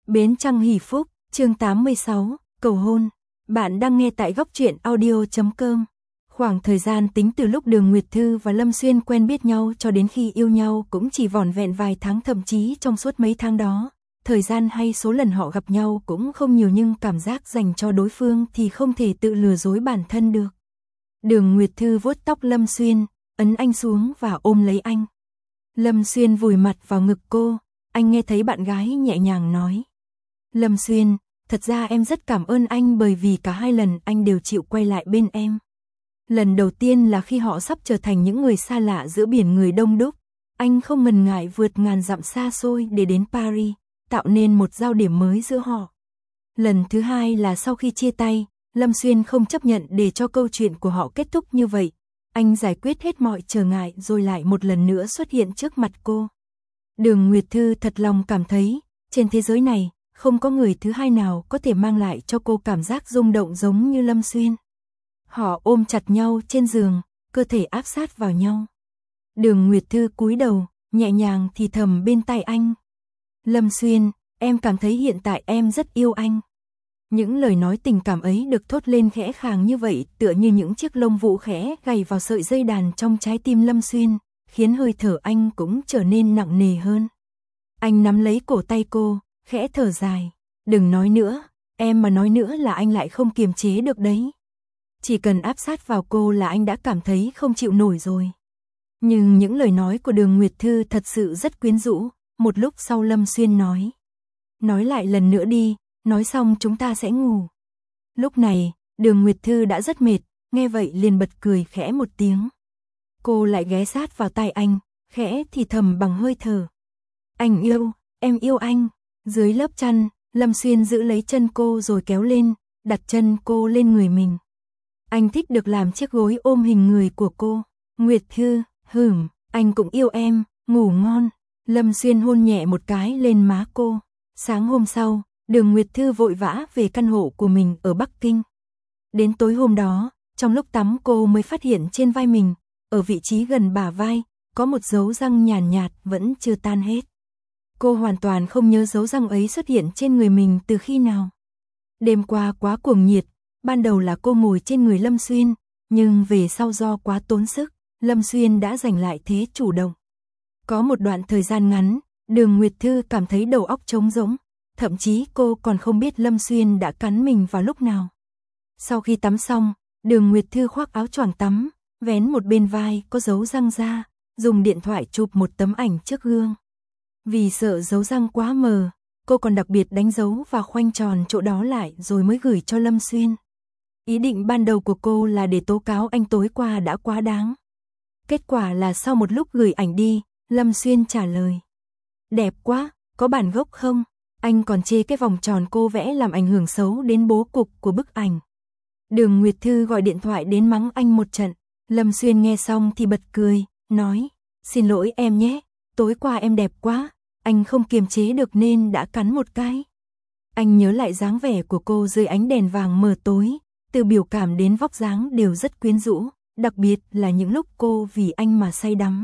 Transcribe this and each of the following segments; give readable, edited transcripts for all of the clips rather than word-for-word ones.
Bến Trăng Hỷ Phúc, chương 86, cầu hôn. Bạn đang nghe tại góc truyện audio.com. Khoảng thời gian tính từ lúc Đường Nguyệt Thư và Lâm Xuyên quen biết nhau cho đến khi yêu nhau cũng chỉ vỏn vẹn vài tháng, thậm chí trong suốt mấy tháng đó, thời gian hay số lần họ gặp nhau cũng không nhiều, nhưng cảm giác dành cho đối phương thì không thể tự lừa dối bản thân được. Đường Nguyệt Thư vuốt tóc Lâm Xuyên, ấn anh xuống và ôm lấy anh. Lâm Xuyên vùi mặt vào ngực cô, anh nghe thấy bạn gái nhẹ nhàng nói. Lâm Xuyên, thật ra em rất cảm ơn anh bởi vì cả hai lần anh đều chịu quay lại bên em. Lần đầu tiên là khi họ sắp trở thành những người xa lạ giữa biển người đông đúc, anh không ngần ngại vượt ngàn dặm xa xôi để đến Paris, tạo nên một giao điểm mới giữa họ. Lần thứ hai là sau khi chia tay, Lâm Xuyên không chấp nhận để cho câu chuyện của họ kết thúc như vậy. Anh giải quyết hết mọi trở ngại rồi lại một lần nữa xuất hiện trước mặt cô. Đường Nguyệt Thư thật lòng cảm thấy, trên thế giới này, không có người thứ hai nào có thể mang lại cho cô cảm giác rung động giống như Lâm Xuyên. Họ ôm chặt nhau trên giường, cơ thể áp sát vào nhau. Đường Nguyệt Thư cúi đầu, nhẹ nhàng thì thầm bên tai anh. Lâm Xuyên, em cảm thấy hiện tại em rất yêu anh. Những lời nói tình cảm ấy được thốt lên khẽ khàng như vậy, tựa như những chiếc lông vũ khẽ gảy vào sợi dây đàn trong trái tim Lâm Xuyên, khiến hơi thở anh cũng trở nên nặng nề hơn. Anh nắm lấy cổ tay cô, khẽ thở dài. Đừng nói nữa, em mà nói nữa là anh lại không kiềm chế được đấy. Chỉ cần áp sát vào cô là anh đã cảm thấy không chịu nổi rồi. Nhưng những lời nói của Đường Nguyệt Thư thật sự rất quyến rũ. Một lúc sau Lâm Xuyên nói. Nói lại lần nữa đi, nói xong chúng ta sẽ ngủ. Lúc này, Đường Nguyệt Thư đã rất mệt, nghe vậy liền bật cười khẽ một tiếng. Cô lại ghé sát vào tai anh, khẽ thì thầm bằng hơi thở. Anh yêu, em yêu anh. Dưới lớp chăn, Lâm Xuyên giữ lấy chân cô rồi kéo lên, đặt chân cô lên người mình. Anh thích được làm chiếc gối ôm hình người của cô. Nguyệt Thư, anh cũng yêu em, ngủ ngon. Lâm Xuyên hôn nhẹ một cái lên má cô. Sáng hôm sau, Đường Nguyệt Thư vội vã về căn hộ của mình ở Bắc Kinh. Đến tối hôm đó, trong lúc tắm cô mới phát hiện trên vai mình, ở vị trí gần bả vai, có một dấu răng nhàn nhạt vẫn chưa tan hết. Cô hoàn toàn không nhớ dấu răng ấy xuất hiện trên người mình từ khi nào. Đêm qua quá cuồng nhiệt, ban đầu là cô ngồi trên người Lâm Xuyên, nhưng về sau do quá tốn sức, Lâm Xuyên đã giành lại thế chủ động. Có một đoạn thời gian ngắn, Đường Nguyệt Thư cảm thấy đầu óc trống rỗng, thậm chí cô còn không biết Lâm Xuyên đã cắn mình vào lúc nào. Sau khi tắm xong, Đường Nguyệt Thư khoác áo choàng tắm, vén một bên vai có dấu răng ra, dùng điện thoại chụp một tấm ảnh trước gương. Vì sợ dấu răng quá mờ, cô còn đặc biệt đánh dấu và khoanh tròn chỗ đó lại rồi mới gửi cho Lâm Xuyên. Ý định ban đầu của cô là để tố cáo anh tối qua đã quá đáng. Kết quả là sau một lúc gửi ảnh đi, Lâm Xuyên trả lời. Đẹp quá, có bản gốc không? Anh còn chê cái vòng tròn cô vẽ làm ảnh hưởng xấu đến bố cục của bức ảnh. Đường Nguyệt Thư gọi điện thoại đến mắng anh một trận. Lâm Xuyên nghe xong thì bật cười, nói. Xin lỗi em nhé, tối qua em đẹp quá, anh không kiềm chế được nên đã cắn một cái. Anh nhớ lại dáng vẻ của cô dưới ánh đèn vàng mờ tối, từ biểu cảm đến vóc dáng đều rất quyến rũ, đặc biệt là những lúc cô vì anh mà say đắm.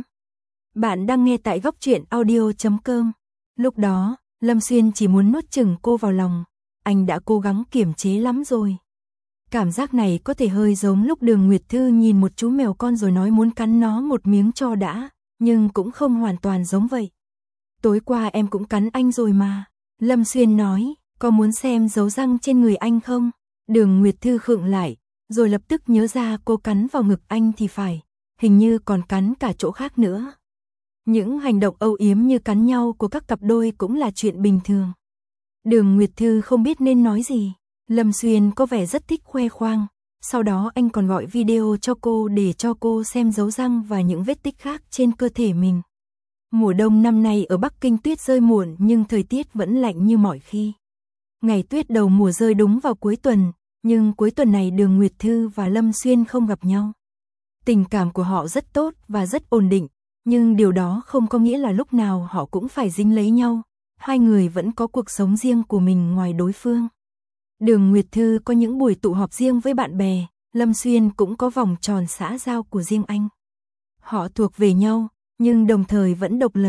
Bạn đang nghe tại góc truyện audio.com. Lúc đó, Lâm Xuyên chỉ muốn nuốt chửng cô vào lòng, anh đã cố gắng kiềm chế lắm rồi. Cảm giác này có thể hơi giống lúc Đường Nguyệt Thư nhìn một chú mèo con rồi nói muốn cắn nó một miếng cho đã, nhưng cũng không hoàn toàn giống vậy. Tối qua em cũng cắn anh rồi mà. Lâm Xuyên nói, có muốn xem dấu răng trên người anh không? Đường Nguyệt Thư khựng lại, rồi lập tức nhớ ra cô cắn vào ngực anh thì phải, hình như còn cắn cả chỗ khác nữa. Những hành động âu yếm như cắn nhau của các cặp đôi cũng là chuyện bình thường. Đường Nguyệt Thư không biết nên nói gì. Lâm Xuyên có vẻ rất thích khoe khoang, sau đó anh còn gọi video cho cô để cho cô xem dấu răng và những vết tích khác trên cơ thể mình. Mùa đông năm nay ở Bắc Kinh tuyết rơi muộn nhưng thời tiết vẫn lạnh như mọi khi. Ngày tuyết đầu mùa rơi đúng vào cuối tuần, nhưng cuối tuần này Đường Nguyệt Thư và Lâm Xuyên không gặp nhau. Tình cảm của họ rất tốt và rất ổn định, nhưng điều đó không có nghĩa là lúc nào họ cũng phải dính lấy nhau. Hai người vẫn có cuộc sống riêng của mình ngoài đối phương. Đường Nguyệt Thư có những buổi tụ họp riêng với bạn bè, Lâm Xuyên cũng có vòng tròn xã giao của riêng anh. Họ thuộc về nhau, nhưng đồng thời vẫn độc lập.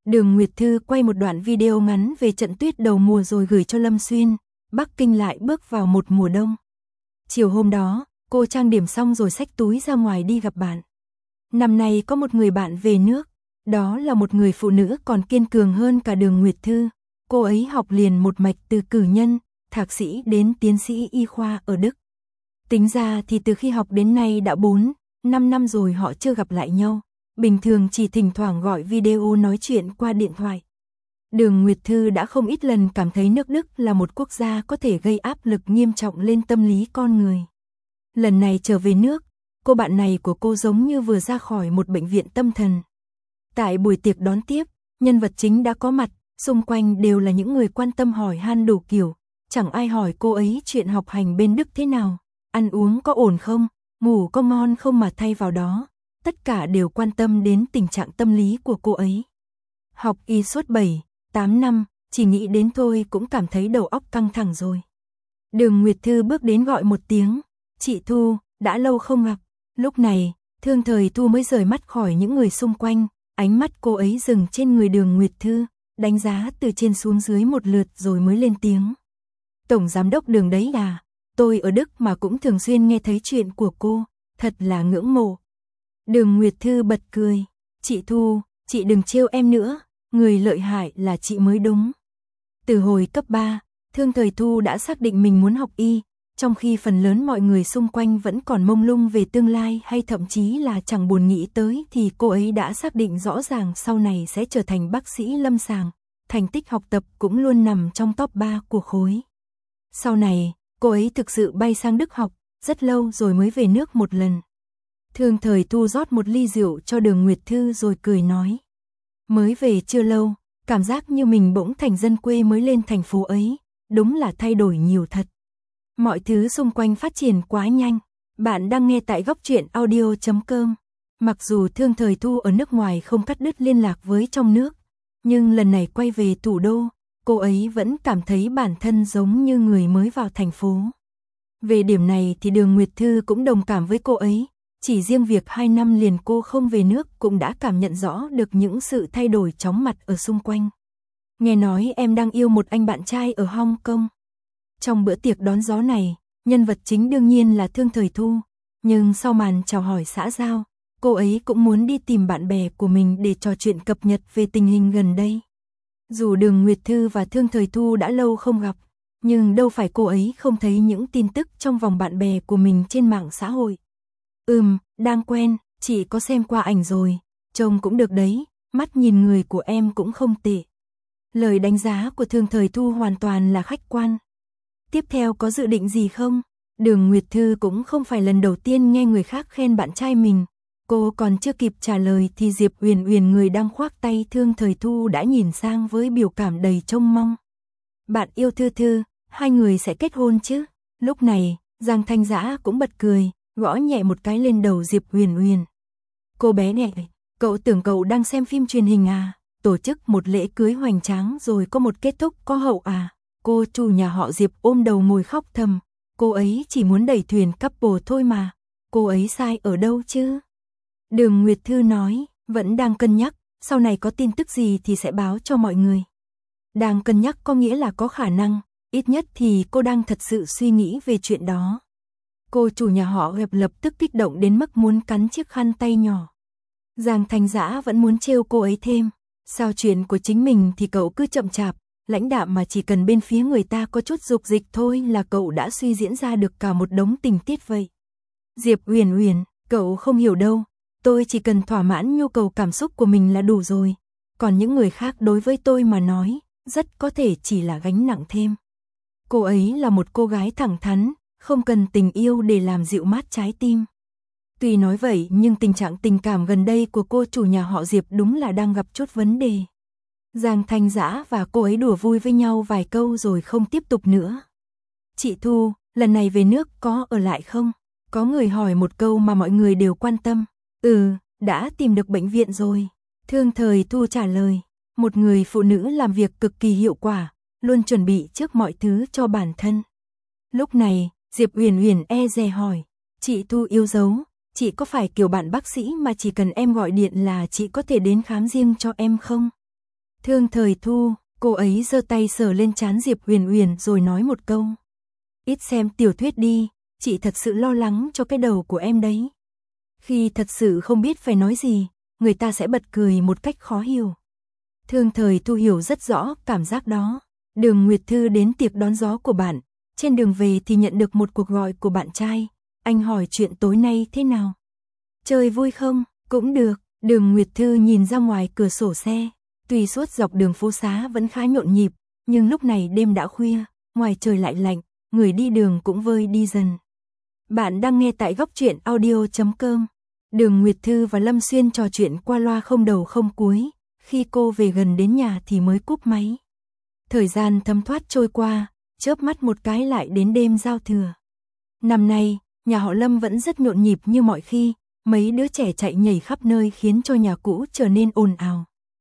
Đường Nguyệt Thư quay một đoạn video ngắn về trận tuyết đầu mùa rồi gửi cho Lâm Xuyên. Bắc Kinh lại bước vào một mùa đông. Chiều hôm đó, cô trang điểm xong rồi xách túi ra ngoài đi gặp bạn. Năm nay có một người bạn về nước, đó là một người phụ nữ còn kiên cường hơn cả Đường Nguyệt Thư. Cô ấy học liền một mạch từ cử nhân, thạc sĩ đến tiến sĩ y khoa ở Đức. Tính ra thì từ khi học đến nay đã 4-5 năm rồi họ chưa gặp lại nhau. Bình thường chỉ thỉnh thoảng gọi video nói chuyện qua điện thoại. Đường Nguyệt Thư đã không ít lần cảm thấy nước Đức là một quốc gia có thể gây áp lực nghiêm trọng lên tâm lý con người. Lần này trở về nước, cô bạn này của cô giống như vừa ra khỏi một bệnh viện tâm thần. Tại buổi tiệc đón tiếp, nhân vật chính đã có mặt, xung quanh đều là những người quan tâm hỏi han đủ kiểu. Chẳng ai hỏi cô ấy chuyện học hành bên Đức thế nào, ăn uống có ổn không, ngủ có ngon không, mà thay vào đó, tất cả đều quan tâm đến tình trạng tâm lý của cô ấy. Học y suốt 7-8 năm, chỉ nghĩ đến thôi cũng cảm thấy đầu óc căng thẳng rồi. Đường Nguyệt Thư bước đến gọi một tiếng, "Chị Thu, đã lâu không gặp." Lúc này, Thương Thời Thu mới rời mắt khỏi những người xung quanh, ánh mắt cô ấy dừng trên người Đường Nguyệt Thư, đánh giá từ trên xuống dưới một lượt rồi mới lên tiếng. "Tổng giám đốc Đường đấy à, tôi ở Đức mà cũng thường xuyên nghe thấy chuyện của cô, thật là ngưỡng mộ." Đường Nguyệt Thư bật cười, "Chị Thu, chị đừng trêu em nữa, người lợi hại là chị mới đúng." Từ hồi cấp 3, Thương Thời Thu đã xác định mình muốn học y, trong khi phần lớn mọi người xung quanh vẫn còn mông lung về tương lai hay thậm chí là chẳng buồn nghĩ tới, thì cô ấy đã xác định rõ ràng sau này sẽ trở thành bác sĩ lâm sàng, thành tích học tập cũng luôn nằm trong top 3 của khối. Sau này, cô ấy thực sự bay sang Đức học, rất lâu rồi mới về nước một lần. Thương Thời Thu rót một ly rượu cho Đường Nguyệt Thư rồi cười nói. Mới về chưa lâu, cảm giác như mình bỗng thành dân quê mới lên thành phố ấy, đúng là thay đổi nhiều thật. Mọi thứ xung quanh phát triển quá nhanh. Bạn đang nghe tại Góc Truyện Audio.com. Mặc dù Thương Thời Thu ở nước ngoài không cắt đứt liên lạc với trong nước, nhưng lần này quay về thủ đô, cô ấy vẫn cảm thấy bản thân giống như người mới vào thành phố. Về điểm này thì Đường Nguyệt Thư cũng đồng cảm với cô ấy, chỉ riêng việc 2 năm liền cô không về nước cũng đã cảm nhận rõ được những sự thay đổi chóng mặt ở xung quanh. Nghe nói em đang yêu một anh bạn trai ở Hong Kong. Trong bữa tiệc đón gió này, nhân vật chính đương nhiên là Thương Thời Thu, nhưng sau màn chào hỏi xã giao, cô ấy cũng muốn đi tìm bạn bè của mình để trò chuyện cập nhật về tình hình gần đây. Dù Đường Nguyệt Thư và Thương Thời Thu đã lâu không gặp, nhưng đâu phải cô ấy không thấy những tin tức trong vòng bạn bè của mình trên mạng xã hội. Đang quen, chị có xem qua ảnh rồi, trông cũng được đấy, mắt nhìn người của em cũng không tệ. Lời đánh giá của Thương Thời Thu hoàn toàn là khách quan. Tiếp theo có dự định gì không? Đường Nguyệt Thư cũng không phải lần đầu tiên nghe người khác khen bạn trai mình. Cô còn chưa kịp trả lời thì Diệp Uyển Uyển, người đang khoác tay Thương Thời Thu, đã nhìn sang với biểu cảm đầy trông mong. Bạn yêu Thư Thư, hai người sẽ kết hôn chứ? Lúc này, Giang Thanh Dã cũng bật cười, gõ nhẹ một cái lên đầu Diệp Uyển Uyển. Cô bé này, cậu tưởng cậu đang xem phim truyền hình à? Tổ chức một lễ cưới hoành tráng rồi có một kết thúc có hậu à? Cô chủ nhà họ Diệp ôm đầu ngồi khóc thầm, cô ấy chỉ muốn đẩy thuyền couple thôi mà, cô ấy sai ở đâu chứ? Đường Nguyệt Thư nói, vẫn đang cân nhắc, sau này có tin tức gì thì sẽ báo cho mọi người. Đang cân nhắc có nghĩa là có khả năng, ít nhất thì cô đang thật sự suy nghĩ về chuyện đó. Cô chủ nhà họ Diệp lập tức kích động đến mức muốn cắn chiếc khăn tay nhỏ. Giang Thanh Dã vẫn muốn trêu cô ấy thêm, sao chuyện của chính mình thì cậu cứ chậm chạp, lãnh đạm mà chỉ cần bên phía người ta có chút dục dịch thôi là cậu đã suy diễn ra được cả một đống tình tiết vậy. Diệp Uyển Uyển, cậu không hiểu đâu, tôi chỉ cần thỏa mãn nhu cầu cảm xúc của mình là đủ rồi, còn những người khác đối với tôi mà nói, rất có thể chỉ là gánh nặng thêm. Cô ấy là một cô gái thẳng thắn, không cần tình yêu để làm dịu mát trái tim. Tuy nói vậy nhưng tình trạng tình cảm gần đây của cô chủ nhà họ Diệp đúng là đang gặp chút vấn đề. Giang Thanh Dã và cô ấy đùa vui với nhau vài câu rồi không tiếp tục nữa. Chị Thu, lần này về nước có ở lại không? Có người hỏi một câu mà mọi người đều quan tâm. Đã tìm được bệnh viện rồi. Thương Thời Thu trả lời. Một người phụ nữ làm việc cực kỳ hiệu quả, luôn chuẩn bị trước mọi thứ cho bản thân. Lúc này, Diệp Uyển Uyển e dè hỏi. Chị Thu yêu dấu, chị có phải kiểu bạn bác sĩ mà chỉ cần em gọi điện là chị có thể đến khám riêng cho em không? Thương Thời Thu, cô ấy giơ tay sờ lên trán Diệp Huyền Huyền rồi nói một câu. Ít xem tiểu thuyết đi, chị thật sự lo lắng cho cái đầu của em đấy. Khi thật sự không biết phải nói gì, người ta sẽ bật cười một cách khó hiểu. Thương Thời Thu hiểu rất rõ cảm giác đó. Đường Nguyệt Thư đến tiệc đón gió của bạn, trên đường về thì nhận được một cuộc gọi của bạn trai. Anh hỏi chuyện tối nay thế nào? Chơi vui không? Cũng được. Đường Nguyệt Thư nhìn ra ngoài cửa sổ xe. Tuy suốt dọc đường phố xá vẫn khá nhộn nhịp, nhưng lúc này đêm đã khuya, ngoài trời lại lạnh, người đi đường cũng vơi đi dần. Bạn đang nghe tại góc truyện audio.com. Đường Nguyệt Thư và Lâm Xuyên trò chuyện qua loa không đầu không cuối, khi cô về gần đến nhà thì mới cúp máy. Thời gian thấm thoát trôi qua, chớp mắt một cái lại đến đêm giao thừa. Năm nay, nhà họ Lâm vẫn rất nhộn nhịp như mọi khi, mấy đứa trẻ chạy nhảy khắp nơi khiến cho nhà cũ trở nên ồn ào.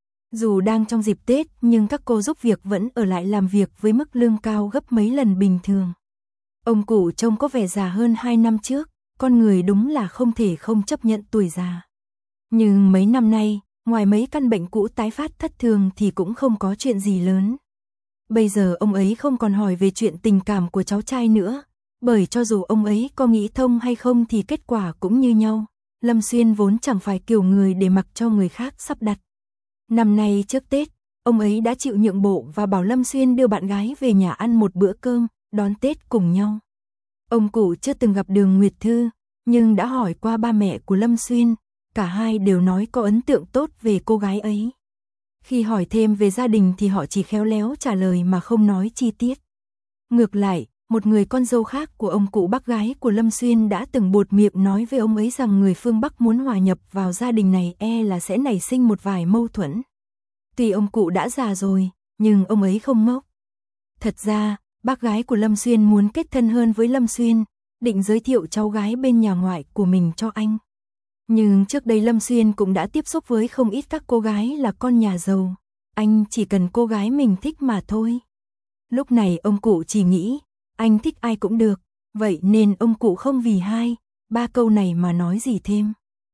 Dù đang trong dịp Tết nhưng các cô giúp việc vẫn ở lại làm việc với mức lương cao gấp mấy lần bình thường. Ông cụ trông có vẻ già hơn 2 năm trước, con người đúng là không thể không chấp nhận tuổi già. Nhưng mấy năm nay, ngoài mấy căn bệnh cũ tái phát thất thường thì cũng không có chuyện gì lớn. Bây giờ ông ấy không còn hỏi về chuyện tình cảm của cháu trai nữa, bởi cho dù ông ấy có nghĩ thông hay không thì kết quả cũng như nhau. Lâm Xuyên vốn chẳng phải kiểu người để mặc cho người khác sắp đặt. Năm nay trước Tết, ông ấy đã chịu nhượng bộ và bảo Lâm Xuyên đưa bạn gái về nhà ăn một bữa cơm, đón Tết cùng nhau. Ông cụ chưa từng gặp Đường Nguyệt Thư, nhưng đã hỏi qua ba mẹ của Lâm Xuyên, cả hai đều nói có ấn tượng tốt về cô gái ấy. Khi hỏi thêm về gia đình thì họ chỉ khéo léo trả lời mà không nói chi tiết. Ngược lại, một người con dâu khác của ông cụ bác gái của Lâm Xuyên đã từng buột miệng nói với ông ấy rằng người phương Bắc muốn hòa nhập vào gia đình này là sẽ nảy sinh một vài mâu thuẫn. Tuy ông cụ đã già rồi, nhưng ông ấy không ngốc. Thật ra, bác gái của Lâm Xuyên muốn kết thân hơn với Lâm Xuyên, định giới thiệu cháu gái bên nhà ngoại của mình cho anh. Nhưng trước đây Lâm Xuyên cũng đã tiếp xúc với không ít các cô gái là con nhà giàu, anh chỉ cần cô gái mình thích mà thôi. Lúc này ông cụ chỉ nghĩ, anh thích ai cũng được, vậy nên ông cụ không vì 2-3 câu này mà nói gì thêm.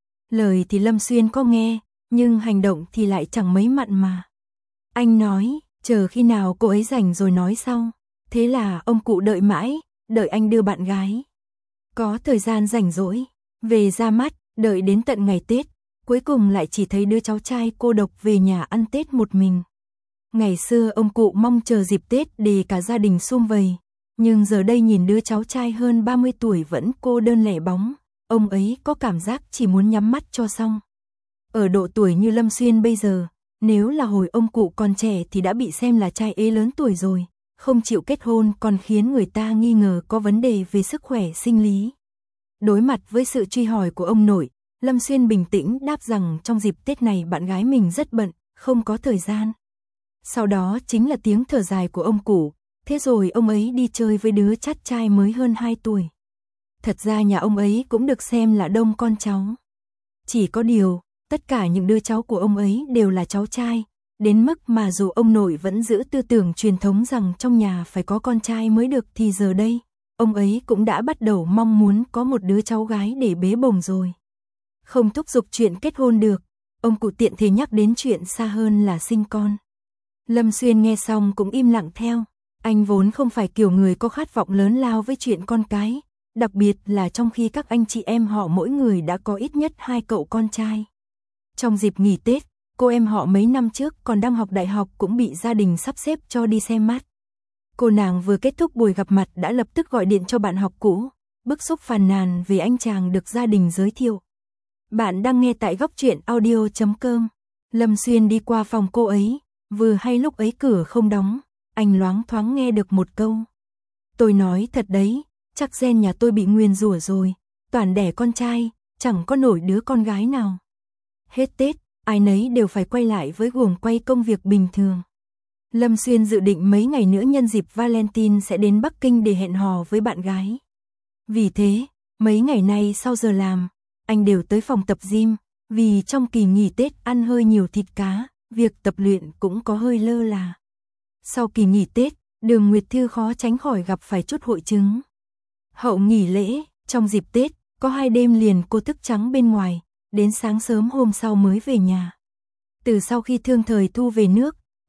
Lời thì Lâm Xuyên có nghe, nhưng hành động thì lại chẳng mấy mặn mà. Anh nói, chờ khi nào cô ấy rảnh rồi nói sau. Thế là ông cụ đợi mãi, đợi anh đưa bạn gái. Có thời gian rảnh rỗi, về ra mắt, đợi đến tận ngày Tết, cuối cùng lại chỉ thấy đứa cháu trai cô độc về nhà ăn Tết một mình. Ngày xưa ông cụ mong chờ dịp Tết để cả gia đình sum vầy, nhưng giờ đây nhìn đứa cháu trai hơn 30 tuổi vẫn cô đơn lẻ bóng, ông ấy có cảm giác chỉ muốn nhắm mắt cho xong. Ở độ tuổi như Lâm Xuyên bây giờ, nếu là hồi ông cụ còn trẻ thì đã bị xem là trai ế lớn tuổi rồi, không chịu kết hôn còn khiến người ta nghi ngờ có vấn đề về sức khỏe sinh lý. Đối mặt với sự truy hỏi của ông nội, Lâm Xuyên bình tĩnh đáp rằng trong dịp Tết này bạn gái mình rất bận, không có thời gian. Sau đó chính là tiếng thở dài của ông cụ, thế rồi ông ấy đi chơi với đứa chát trai mới hơn 2 tuổi. Thật ra nhà ông ấy cũng được xem là đông con cháu. Chỉ có điều, tất cả những đứa cháu của ông ấy đều là cháu trai, đến mức mà dù ông nội vẫn giữ tư tưởng truyền thống rằng trong nhà phải có con trai mới được thì giờ đây, ông ấy cũng đã bắt đầu mong muốn có một đứa cháu gái để bế bồng rồi. Không thúc giục chuyện kết hôn được, ông cụ tiện thể nhắc đến chuyện xa hơn là sinh con. Lâm Xuyên nghe xong cũng im lặng theo, anh vốn không phải kiểu người có khát vọng lớn lao với chuyện con cái, đặc biệt là trong khi các anh chị em họ mỗi người đã có ít nhất 2 cậu con trai. Trong dịp nghỉ Tết, cô em họ mấy năm trước còn đang học đại học cũng bị gia đình sắp xếp cho đi xem mắt. Cô nàng vừa kết thúc buổi gặp mặt đã lập tức gọi điện cho bạn học cũ, bức xúc phàn nàn về anh chàng được gia đình giới thiệu. Bạn đang nghe tại góc truyện audio.com. Lâm Xuyên đi qua phòng cô ấy, vừa hay lúc ấy cửa không đóng, anh loáng thoáng nghe được một câu. Tôi nói thật đấy, chắc gen nhà tôi bị nguyền rủa rồi, toàn đẻ con trai, chẳng có nổi đứa con gái nào. Hết Tết, ai nấy đều phải quay lại với guồng quay công việc bình thường. Lâm Xuyên dự định mấy ngày nữa nhân dịp Valentine sẽ đến Bắc Kinh để hẹn hò với bạn gái. Vì thế, mấy ngày nay sau giờ làm, anh đều tới phòng tập gym, vì trong kỳ nghỉ Tết ăn hơi nhiều thịt cá, việc tập luyện cũng có hơi lơ là. Sau kỳ nghỉ Tết, Đường Nguyệt Thư khó tránh khỏi gặp phải chút hội chứng. Hậu nghỉ lễ, trong dịp Tết, có 2 đêm liền cô thức trắng bên ngoài, đến sáng sớm hôm sau mới về nhà. Từ sau khi Thương Thời Thu về nước,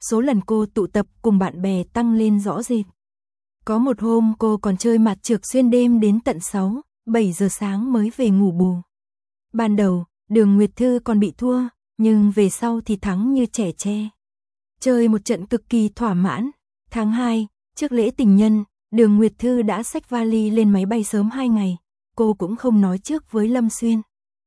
số lần cô tụ tập cùng bạn bè tăng lên rõ rệt. Có một hôm cô còn chơi mặt trược xuyên đêm đến tận 6, 7 giờ sáng mới về ngủ bù. Ban đầu, Đường Nguyệt Thư còn bị thua, nhưng về sau thì thắng như trẻ tre. Chơi một trận cực kỳ thỏa mãn. Tháng 2, trước lễ tình nhân, Đường Nguyệt Thư đã xách vali lên máy bay sớm 2 ngày. Cô cũng không nói trước với Lâm Xuyên.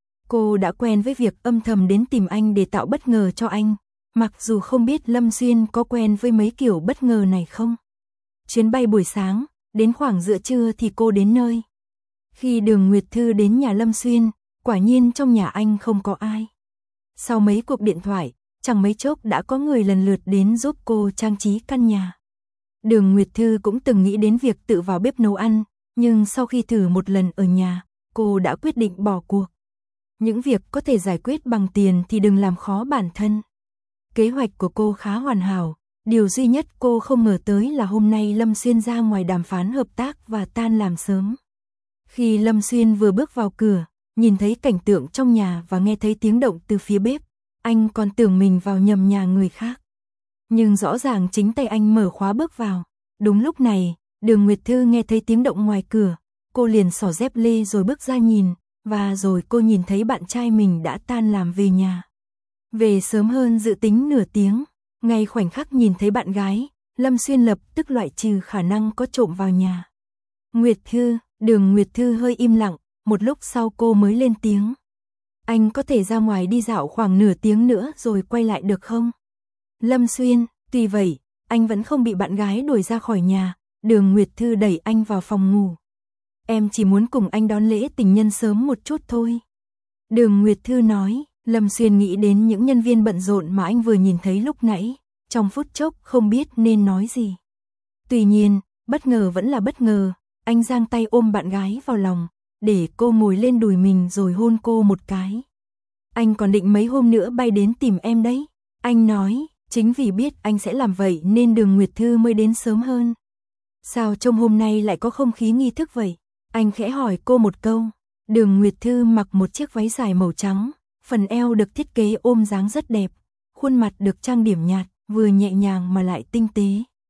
Cô đã quen với việc âm thầm đến tìm anh để tạo bất ngờ cho anh, mặc dù không biết Lâm Xuyên có quen với mấy kiểu bất ngờ này không. Chuyến bay buổi sáng, đến khoảng giữa trưa thì cô đến nơi. Khi Đường Nguyệt Thư đến nhà Lâm Xuyên, quả nhiên trong nhà anh không có ai. Sau mấy cuộc điện thoại, chẳng mấy chốc đã có người lần lượt đến giúp cô trang trí căn nhà. Đường Nguyệt Thư cũng từng nghĩ đến việc tự vào bếp nấu ăn, nhưng sau khi thử một lần ở nhà, cô đã quyết định bỏ cuộc. Những việc có thể giải quyết bằng tiền thì đừng làm khó bản thân. Kế hoạch của cô khá hoàn hảo, điều duy nhất cô không ngờ tới là hôm nay Lâm Xuyên ra ngoài đàm phán hợp tác và tan làm sớm. Khi Lâm Xuyên vừa bước vào cửa, nhìn thấy cảnh tượng trong nhà và nghe thấy tiếng động từ phía bếp, anh còn tưởng mình vào nhầm nhà người khác. Nhưng rõ ràng chính tay anh mở khóa bước vào. Đúng lúc này, Đường Nguyệt Thư nghe thấy tiếng động ngoài cửa, cô liền xỏ dép lê rồi bước ra nhìn, và rồi cô nhìn thấy bạn trai mình đã tan làm về nhà. Về sớm hơn dự tính nửa tiếng, ngay khoảnh khắc nhìn thấy bạn gái, Lâm Xuyên lập tức loại trừ khả năng có trộm vào nhà. Nguyệt Thư, Đường Nguyệt Thư hơi im lặng, một lúc sau cô mới lên tiếng. Anh có thể ra ngoài đi dạo khoảng nửa tiếng nữa rồi quay lại được không? Lâm Xuyên, tuy vậy, anh vẫn không bị bạn gái đuổi ra khỏi nhà. Đường Nguyệt Thư đẩy anh vào phòng ngủ. Em chỉ muốn cùng anh đón lễ tình nhân sớm một chút thôi. Đường Nguyệt Thư nói. Lâm Xuyên nghĩ đến những nhân viên bận rộn mà anh vừa nhìn thấy lúc nãy, trong phút chốc không biết nên nói gì. Tuy nhiên, bất ngờ vẫn là bất ngờ, anh giang tay ôm bạn gái vào lòng, để cô ngồi lên đùi mình rồi hôn cô một cái. Anh còn định mấy hôm nữa bay đến tìm em đấy. Anh nói, chính vì biết anh sẽ làm vậy nên Đường Nguyệt Thư mới đến sớm hơn. Sao trông hôm nay lại có không khí nghi thức vậy? Anh khẽ hỏi cô một câu. Đường Nguyệt Thư mặc một chiếc váy dài màu trắng, phần eo được thiết kế ôm dáng rất đẹp, khuôn mặt được trang điểm nhạt, vừa nhẹ nhàng mà lại tinh tế.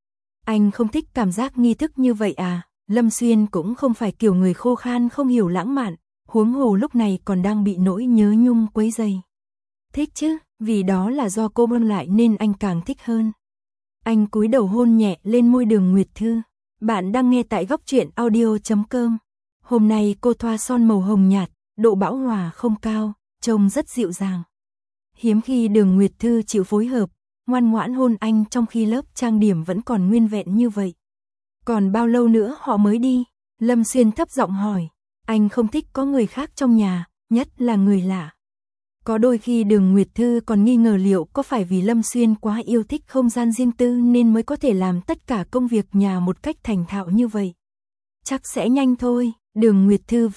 Anh không thích cảm giác nghi thức như vậy à? Lâm Xuyên cũng không phải kiểu người khô khan không hiểu lãng mạn, huống hồ lúc này còn đang bị nỗi nhớ nhung quấy rầy. Thích chứ, vì đó là do cô mang lại nên anh càng thích hơn. Anh cúi đầu hôn nhẹ lên môi Đường Nguyệt Thư. Bạn đang nghe tại Góc Truyện Audio.com. Hôm nay cô thoa son màu hồng nhạt, độ bão hòa không cao, trông rất dịu dàng. Hiếm khi Đường Nguyệt Thư chịu phối hợp, ngoan ngoãn hôn anh trong khi lớp trang điểm vẫn còn nguyên vẹn như vậy. Còn bao lâu nữa họ mới đi? Lâm Xuyên thấp giọng hỏi. Anh không thích có người khác trong nhà, nhất là người lạ. Có đôi khi Đường Nguyệt Thư còn nghi ngờ liệu có phải vì Lâm Xuyên quá yêu thích không gian riêng tư nên mới có thể làm tất cả công việc nhà một cách thành thạo như vậy. Chắc sẽ nhanh thôi. Đường Nguyệt Thư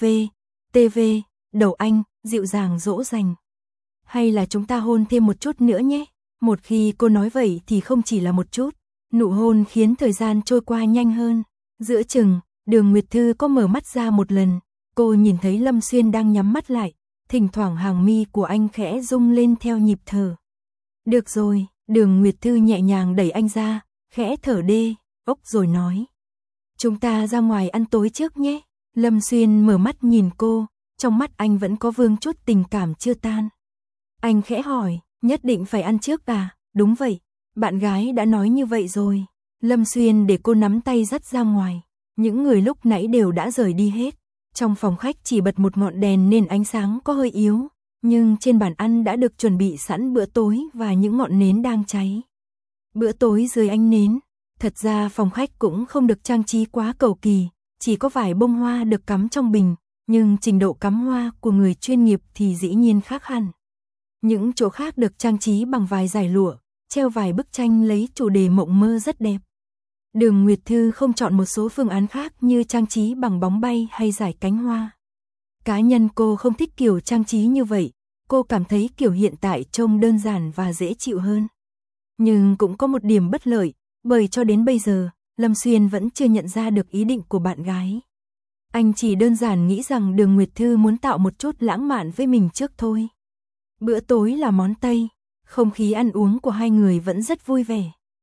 TV, đầu anh, dịu dàng dỗ dành. Hay là chúng ta hôn thêm một chút nữa nhé? Một khi cô nói vậy thì không chỉ là một chút. Nụ hôn khiến thời gian trôi qua nhanh hơn. Giữa chừng, Đường Nguyệt Thư có mở mắt ra một lần. Cô nhìn thấy Lâm Xuyên đang nhắm mắt lại. Thỉnh thoảng hàng mi của anh khẽ rung lên theo nhịp thở. Được rồi, Đường Nguyệt Thư nhẹ nhàng đẩy anh ra, khẽ thở đê, ốc rồi nói. Chúng ta ra ngoài ăn tối trước nhé. Lâm Xuyên mở mắt nhìn cô, trong mắt anh vẫn có vương chút tình cảm chưa tan. Anh khẽ hỏi, nhất định phải ăn trước à? Đúng vậy, bạn gái đã nói như vậy rồi. Lâm Xuyên để cô nắm tay dắt ra ngoài. Những người lúc nãy đều đã rời đi hết. Trong phòng khách chỉ bật một ngọn đèn nên ánh sáng có hơi yếu, nhưng trên bàn ăn đã được chuẩn bị sẵn bữa tối và những ngọn nến đang cháy. Bữa tối dưới ánh nến, thật ra phòng khách cũng không được trang trí quá cầu kỳ, chỉ có vài bông hoa được cắm trong bình, nhưng trình độ cắm hoa của người chuyên nghiệp thì dĩ nhiên khác hẳn. Những chỗ khác được trang trí bằng vài dải lụa, treo vài bức tranh lấy chủ đề mộng mơ rất đẹp. Đường Nguyệt Thư không chọn một số phương án khác như trang trí bằng bóng bay hay dải cánh hoa. Cá nhân cô không thích kiểu trang trí như vậy, cô cảm thấy kiểu hiện tại trông đơn giản và dễ chịu hơn. Nhưng cũng có một điểm bất lợi, bởi cho đến bây giờ, Lâm Xuyên vẫn chưa nhận ra được ý định của bạn gái. Anh chỉ đơn giản nghĩ rằng Đường Nguyệt Thư muốn tạo một chút lãng mạn với mình trước thôi. Bữa tối là món Tây, không khí ăn uống của hai người vẫn rất vui vẻ.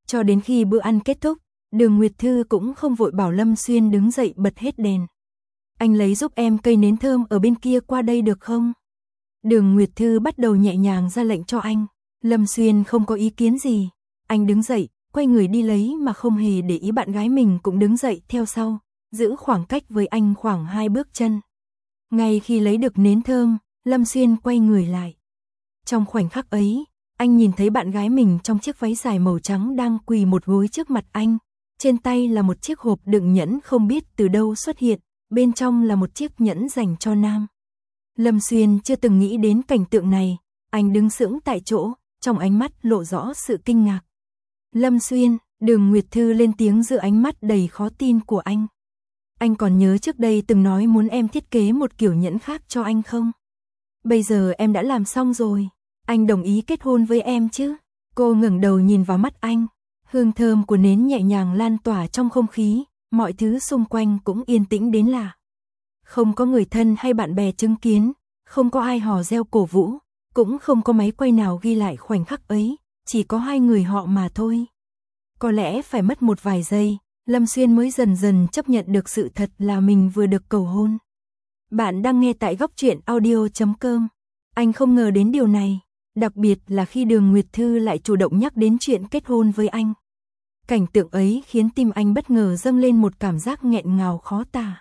Cho đến khi bữa ăn kết thúc, Đường Nguyệt Thư cũng không vội bảo Lâm Xuyên đứng dậy bật hết đèn. Anh lấy giúp em cây nến thơm ở bên kia qua đây được không? Đường Nguyệt Thư bắt đầu nhẹ nhàng ra lệnh cho anh. Lâm Xuyên không có ý kiến gì. Anh đứng dậy, quay người đi lấy mà không hề để ý bạn gái mình cũng đứng dậy theo sau, giữ khoảng cách với anh khoảng 2 bước chân. Ngay khi lấy được nến thơm, Lâm Xuyên quay người lại. Trong khoảnh khắc ấy, anh nhìn thấy bạn gái mình trong chiếc váy dài màu trắng đang quỳ một gối trước mặt anh. Trên tay là một chiếc hộp đựng nhẫn không biết từ đâu xuất hiện, bên trong là một chiếc nhẫn dành cho nam. Lâm Xuyên chưa từng nghĩ đến cảnh tượng này, anh đứng sững tại chỗ, trong ánh mắt lộ rõ sự kinh ngạc. Lâm Xuyên, Đường Nguyệt Thư lên tiếng giữa ánh mắt đầy khó tin của anh. Anh còn nhớ trước đây từng nói muốn em thiết kế một kiểu nhẫn khác cho anh không? Bây giờ em đã làm xong rồi, anh đồng ý kết hôn với em chứ? Cô ngẩng đầu nhìn vào mắt anh, hương thơm của nến nhẹ nhàng lan tỏa trong không khí, mọi thứ xung quanh cũng yên tĩnh đến lạ. Không có người thân hay bạn bè chứng kiến, không có ai hò reo cổ vũ, cũng không có máy quay nào ghi lại khoảnh khắc ấy, chỉ có hai người họ mà thôi. Có lẽ phải mất một vài giây, Lâm Xuyên mới dần dần chấp nhận được sự thật là mình vừa được cầu hôn. Bạn đang nghe tại góc truyện audio.com. Anh không ngờ đến điều này, đặc biệt là khi Đường Nguyệt Thư lại chủ động nhắc đến chuyện kết hôn với anh. Cảnh tượng ấy khiến tim anh bất ngờ dâng lên một cảm giác nghẹn ngào khó tả.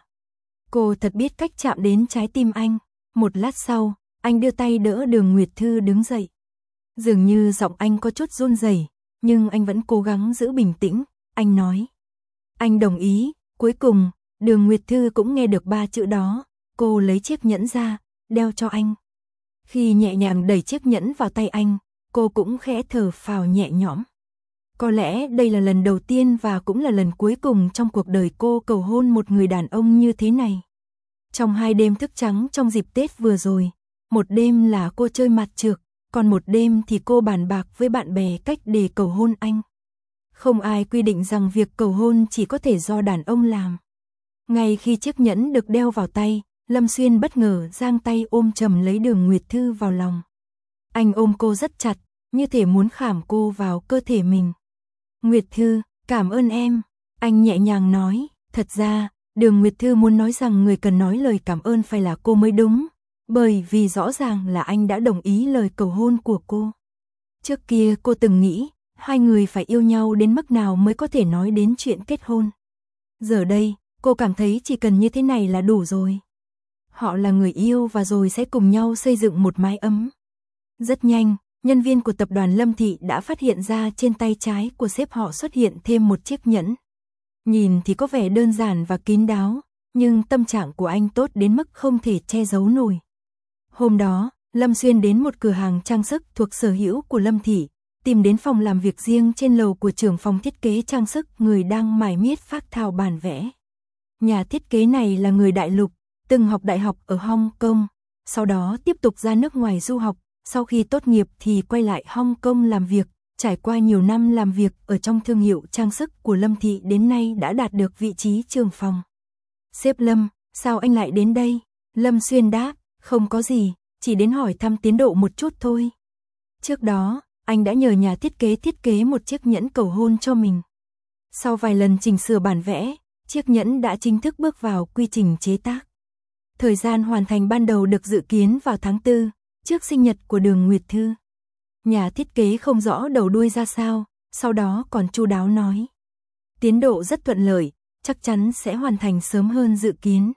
Cô thật biết cách chạm đến trái tim anh. Một lát sau, anh đưa tay đỡ Đường Nguyệt Thư đứng dậy. Dường như giọng anh có chút run rẩy, nhưng anh vẫn cố gắng giữ bình tĩnh. Anh nói, anh đồng ý. Cuối cùng, Đường Nguyệt Thư cũng nghe được 3 chữ đó. Cô lấy chiếc nhẫn ra, đeo cho anh. Khi nhẹ nhàng đẩy chiếc nhẫn vào tay anh, cô cũng khẽ thở phào nhẹ nhõm. Có lẽ đây là lần đầu tiên và cũng là lần cuối cùng trong cuộc đời cô cầu hôn một người đàn ông như thế này. Trong 2 đêm thức trắng trong dịp Tết vừa rồi, một đêm là cô chơi mặt trược, còn một đêm thì cô bàn bạc với bạn bè cách để cầu hôn anh. Không ai quy định rằng việc cầu hôn chỉ có thể do đàn ông làm. Ngay khi chiếc nhẫn được đeo vào tay, Lâm Xuyên bất ngờ giang tay ôm chầm lấy Đường Nguyệt Thư vào lòng. Anh ôm cô rất chặt, như thể muốn khảm cô vào cơ thể mình. Nguyệt Thư, cảm ơn em. Anh nhẹ nhàng nói, thật ra, Đường Nguyệt Thư muốn nói rằng người cần nói lời cảm ơn phải là cô mới đúng. Bởi vì rõ ràng là anh đã đồng ý lời cầu hôn của cô. Trước kia cô từng nghĩ, hai người phải yêu nhau đến mức nào mới có thể nói đến chuyện kết hôn. Giờ đây, cô cảm thấy chỉ cần như thế này là đủ rồi. Họ là người yêu và rồi sẽ cùng nhau xây dựng một mái ấm. Rất nhanh, nhân viên của tập đoàn Lâm Thị đã phát hiện ra trên tay trái của sếp họ xuất hiện thêm một chiếc nhẫn. Nhìn thì có vẻ đơn giản và kín đáo, nhưng tâm trạng của anh tốt đến mức không thể che giấu nổi. Hôm đó, Lâm Xuyên đến một cửa hàng trang sức thuộc sở hữu của Lâm Thị, tìm đến phòng làm việc riêng trên lầu của trưởng phòng thiết kế trang sức người đang mải miết phác thảo bản vẽ. Nhà thiết kế này là người đại lục, từng học đại học ở Hong Kong, sau đó tiếp tục ra nước ngoài du học, sau khi tốt nghiệp thì quay lại Hong Kong làm việc, trải qua nhiều năm làm việc ở trong thương hiệu trang sức của Lâm Thị đến nay đã đạt được vị trí trưởng phòng. Sếp Lâm, sao anh lại đến đây? Lâm Xuyên đáp, không có gì, chỉ đến hỏi thăm tiến độ một chút thôi. Trước đó, anh đã nhờ nhà thiết kế một chiếc nhẫn cầu hôn cho mình. Sau vài lần chỉnh sửa bản vẽ, chiếc nhẫn đã chính thức bước vào quy trình chế tác. Thời gian hoàn thành ban đầu được dự kiến vào tháng 4, trước sinh nhật của Đường Nguyệt Thư. Nhà thiết kế không rõ đầu đuôi ra sao, sau đó còn chu đáo nói. Tiến độ rất thuận lợi, chắc chắn sẽ hoàn thành sớm hơn dự kiến.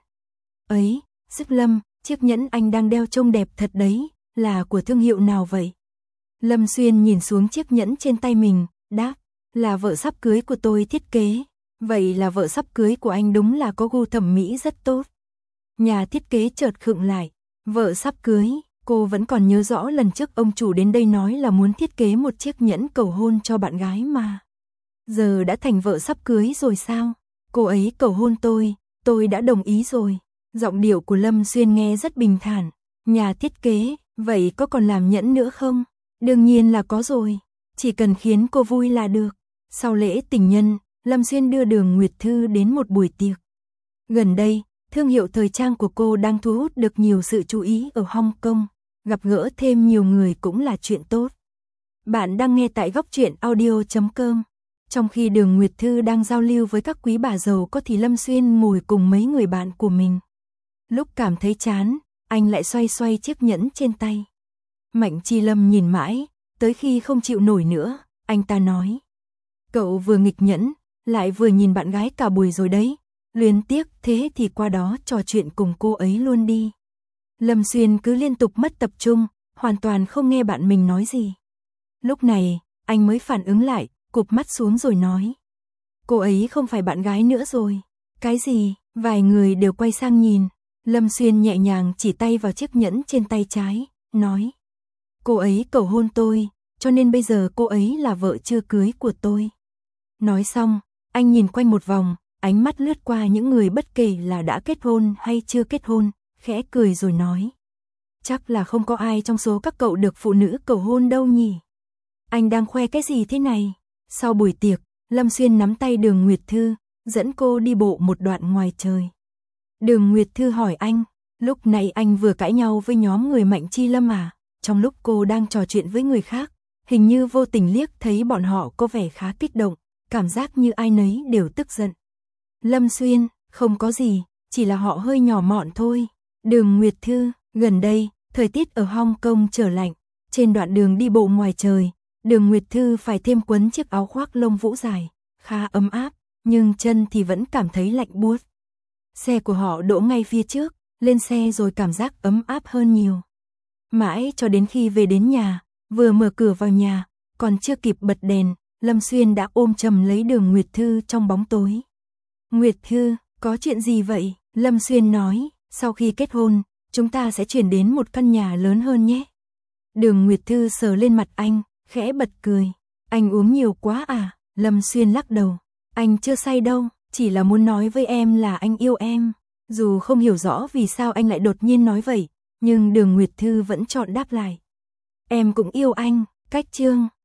Ấy, Sếp Lâm, chiếc nhẫn anh đang đeo trông đẹp thật đấy, là của thương hiệu nào vậy? Lâm Xuyên nhìn xuống chiếc nhẫn trên tay mình, đáp, là vợ sắp cưới của tôi thiết kế. Vậy là vợ sắp cưới của anh đúng là có gu thẩm mỹ rất tốt. Nhà thiết kế chợt khựng lại, vợ sắp cưới, cô vẫn còn nhớ rõ lần trước ông chủ đến đây nói là muốn thiết kế một chiếc nhẫn cầu hôn cho bạn gái mà. Giờ đã thành vợ sắp cưới rồi sao? Cô ấy cầu hôn tôi đã đồng ý rồi. Giọng điệu của Lâm Xuyên nghe rất bình thản. Nhà thiết kế, vậy có còn làm nhẫn nữa không? Đương nhiên là có rồi, chỉ cần khiến cô vui là được. Sau lễ tình nhân, Lâm Xuyên đưa Đường Nguyệt Thư đến một buổi tiệc. Gần đây, thương hiệu thời trang của cô đang thu hút được nhiều sự chú ý ở Hong Kong, gặp gỡ thêm nhiều người cũng là chuyện tốt. Bạn đang nghe tại góc truyện audio.com. Trong khi Đường Nguyệt Thư đang giao lưu với các quý bà giàu có thì Lâm Xuyên ngồi cùng mấy người bạn của mình. Lúc cảm thấy chán, anh lại xoay xoay chiếc nhẫn trên tay. Mạnh Chi Lâm nhìn mãi, tới khi không chịu nổi nữa, anh ta nói. Cậu vừa nghịch nhẫn, lại vừa nhìn bạn gái cả buổi rồi đấy. Luyến tiếc, thế thì qua đó trò chuyện cùng cô ấy luôn đi. Lâm Xuyên cứ liên tục mất tập trung, hoàn toàn không nghe bạn mình nói gì. Lúc này, anh mới phản ứng lại, cụp mắt xuống rồi nói. Cô ấy không phải bạn gái nữa rồi. Cái gì? Vài người đều quay sang nhìn. Lâm Xuyên nhẹ nhàng chỉ tay vào chiếc nhẫn trên tay trái, nói. Cô ấy cầu hôn tôi, cho nên bây giờ cô ấy là vợ chưa cưới của tôi. Nói xong, anh nhìn quanh một vòng, ánh mắt lướt qua những người bất kể là đã kết hôn hay chưa kết hôn, khẽ cười rồi nói. Chắc là không có ai trong số các cậu được phụ nữ cầu hôn đâu nhỉ. Anh đang khoe cái gì thế này? Sau buổi tiệc, Lâm Xuyên nắm tay Đường Nguyệt Thư, dẫn cô đi bộ một đoạn ngoài trời. Đường Nguyệt Thư hỏi anh, lúc này anh vừa cãi nhau với nhóm người Mạnh Chi Lâm à? Trong lúc cô đang trò chuyện với người khác, hình như vô tình liếc thấy bọn họ có vẻ khá kích động, cảm giác như ai nấy đều tức giận. Lâm Xuyên, không có gì, chỉ là họ hơi nhỏ mọn thôi. Đường Nguyệt Thư, gần đây, thời tiết ở Hong Kong trở lạnh, trên đoạn đường đi bộ ngoài trời, Đường Nguyệt Thư phải thêm quấn chiếc áo khoác lông vũ dài, khá ấm áp, nhưng chân thì vẫn cảm thấy lạnh buốt. Xe của họ đỗ ngay phía trước, lên xe rồi cảm giác ấm áp hơn nhiều. Mãi cho đến khi về đến nhà, vừa mở cửa vào nhà, còn chưa kịp bật đèn, Lâm Xuyên đã ôm chầm lấy Đường Nguyệt Thư trong bóng tối. Nguyệt Thư, có chuyện gì vậy? Lâm Xuyên nói, sau khi kết hôn, chúng ta sẽ chuyển đến một căn nhà lớn hơn nhé. Đường Nguyệt Thư sờ lên mặt anh, khẽ bật cười. Anh uống nhiều quá à? Lâm Xuyên lắc đầu. Anh chưa say đâu, chỉ là muốn nói với em là anh yêu em. Dù không hiểu rõ vì sao anh lại đột nhiên nói vậy, nhưng Đường Nguyệt Thư vẫn chọn đáp lại. Em cũng yêu anh. Cách chương